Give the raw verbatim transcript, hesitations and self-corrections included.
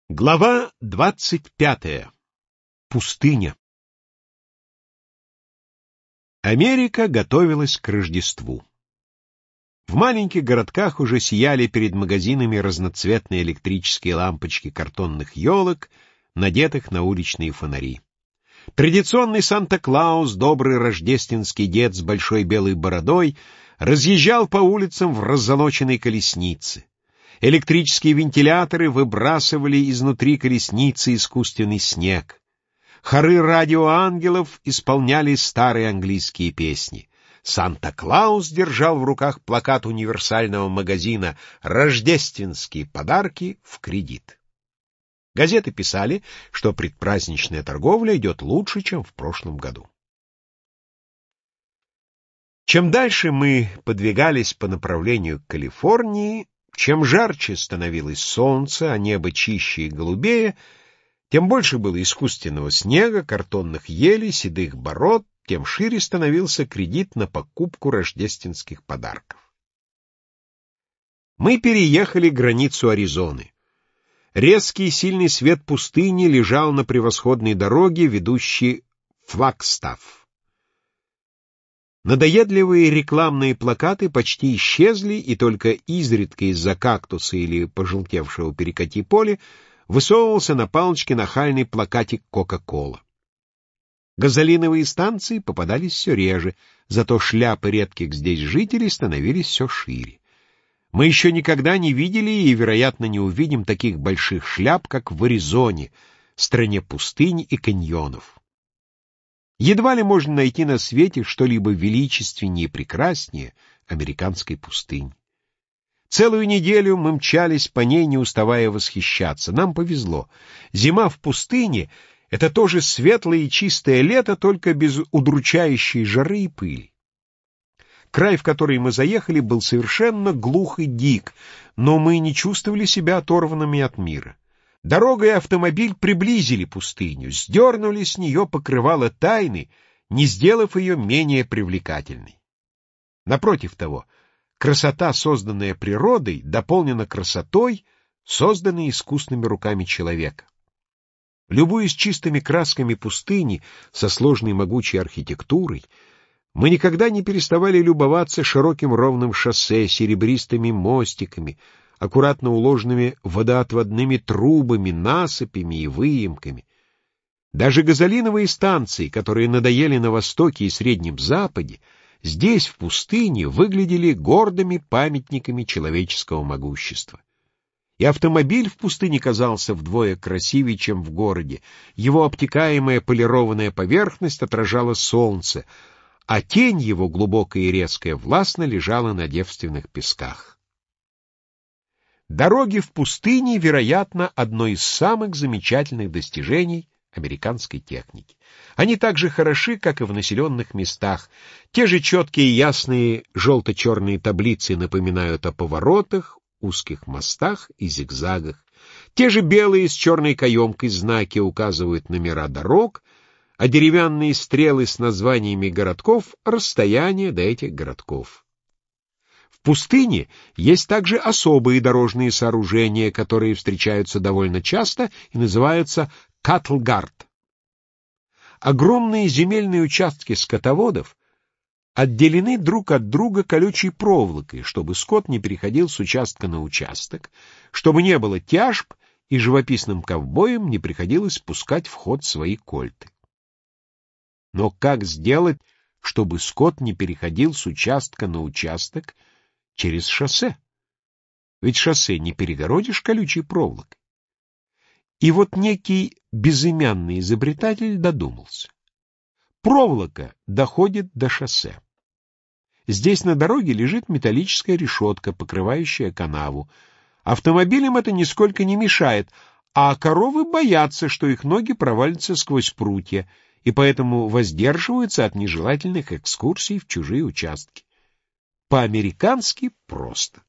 Глава двадцать пятая. Пустыня. Америка готовилась к Рождеству. В маленьких городках уже сияли перед магазинами разноцветные электрические лампочки картонных елок, надетых на уличные фонари. Традиционный Санта-Клаус, добрый рождественский дед с большой белой бородой, разъезжал по улицам в раззолоченной колеснице. Электрические вентиляторы выбрасывали изнутри колесницы искусственный снег. Хоры радиоангелов исполняли старые английские песни. Санта-Клаус держал в руках плакат универсального магазина «Рождественские подарки в кредит». Газеты писали, что предпраздничная торговля идет лучше, чем в прошлом году. Чем дальше мы подвигались по направлению к Калифорнии, чем жарче становилось солнце, а небо чище и голубее, тем больше было искусственного снега, картонных елей, седых бород, тем шире становился кредит на покупку рождественских подарков. Мы переехали границу Аризоны. Резкий и сильный свет пустыни лежал на превосходной дороге, ведущей в Флагстаф. Надоедливые рекламные плакаты почти исчезли, и только изредка из-за кактуса или пожелтевшего перекати поля высовывался на палочке нахальный плакатик «Кока-кола». Газолиновые станции попадались все реже, зато шляпы редких здесь жителей становились все шире. Мы еще никогда не видели и, вероятно, не увидим таких больших шляп, как в Аризоне, стране пустынь и каньонов. Едва ли можно найти на свете что-либо величественнее и прекраснее американской пустыни. Целую неделю мы мчались по ней, не уставая восхищаться. Нам повезло. Зима в пустыне — это тоже светлое и чистое лето, только без удручающей жары и пыли. Край, в который мы заехали, был совершенно глух и дик, но мы не чувствовали себя оторванными от мира. Дорога и автомобиль приблизили пустыню, сдернули с нее покрывало тайны, не сделав ее менее привлекательной. Напротив того, красота, созданная природой, дополнена красотой, созданной искусными руками человека. Любуясь чистыми красками пустыни со сложной могучей архитектурой, мы никогда не переставали любоваться широким ровным шоссе, серебристыми мостиками, аккуратно уложенными водоотводными трубами, насыпями и выемками. Даже газолиновые станции, которые надоели на Востоке и Среднем Западе, здесь, в пустыне, выглядели гордыми памятниками человеческого могущества. И автомобиль в пустыне казался вдвое красивее, чем в городе. Его обтекаемая полированная поверхность отражала солнце, а тень его, глубокая и резкая, властно лежала на девственных песках. Дороги в пустыне, вероятно, одно из самых замечательных достижений американской техники. Они так же хороши, как и в населенных местах. Те же четкие и ясные желто-черные таблицы напоминают о поворотах, узких мостах и зигзагах. Те же белые с черной каемкой знаки указывают номера дорог, а деревянные стрелы с названиями городков — расстояние до этих городков. В пустыне есть также особые дорожные сооружения, которые встречаются довольно часто и называются каттлгард. Огромные земельные участки скотоводов отделены друг от друга колючей проволокой, чтобы скот не переходил с участка на участок, чтобы не было тяжб и живописным ковбоям не приходилось пускать в ход свои кольты. Но как сделать, чтобы скот не переходил с участка на участок через шоссе? Ведь шоссе не перегородишь колючей проволокой. И вот некий безымянный изобретатель додумался. Проволока доходит до шоссе. Здесь на дороге лежит металлическая решетка, покрывающая канаву. Автомобилям это нисколько не мешает, а коровы боятся, что их ноги провалятся сквозь прутья, и поэтому воздерживаются от нежелательных экскурсий в чужие участки. По-американски просто.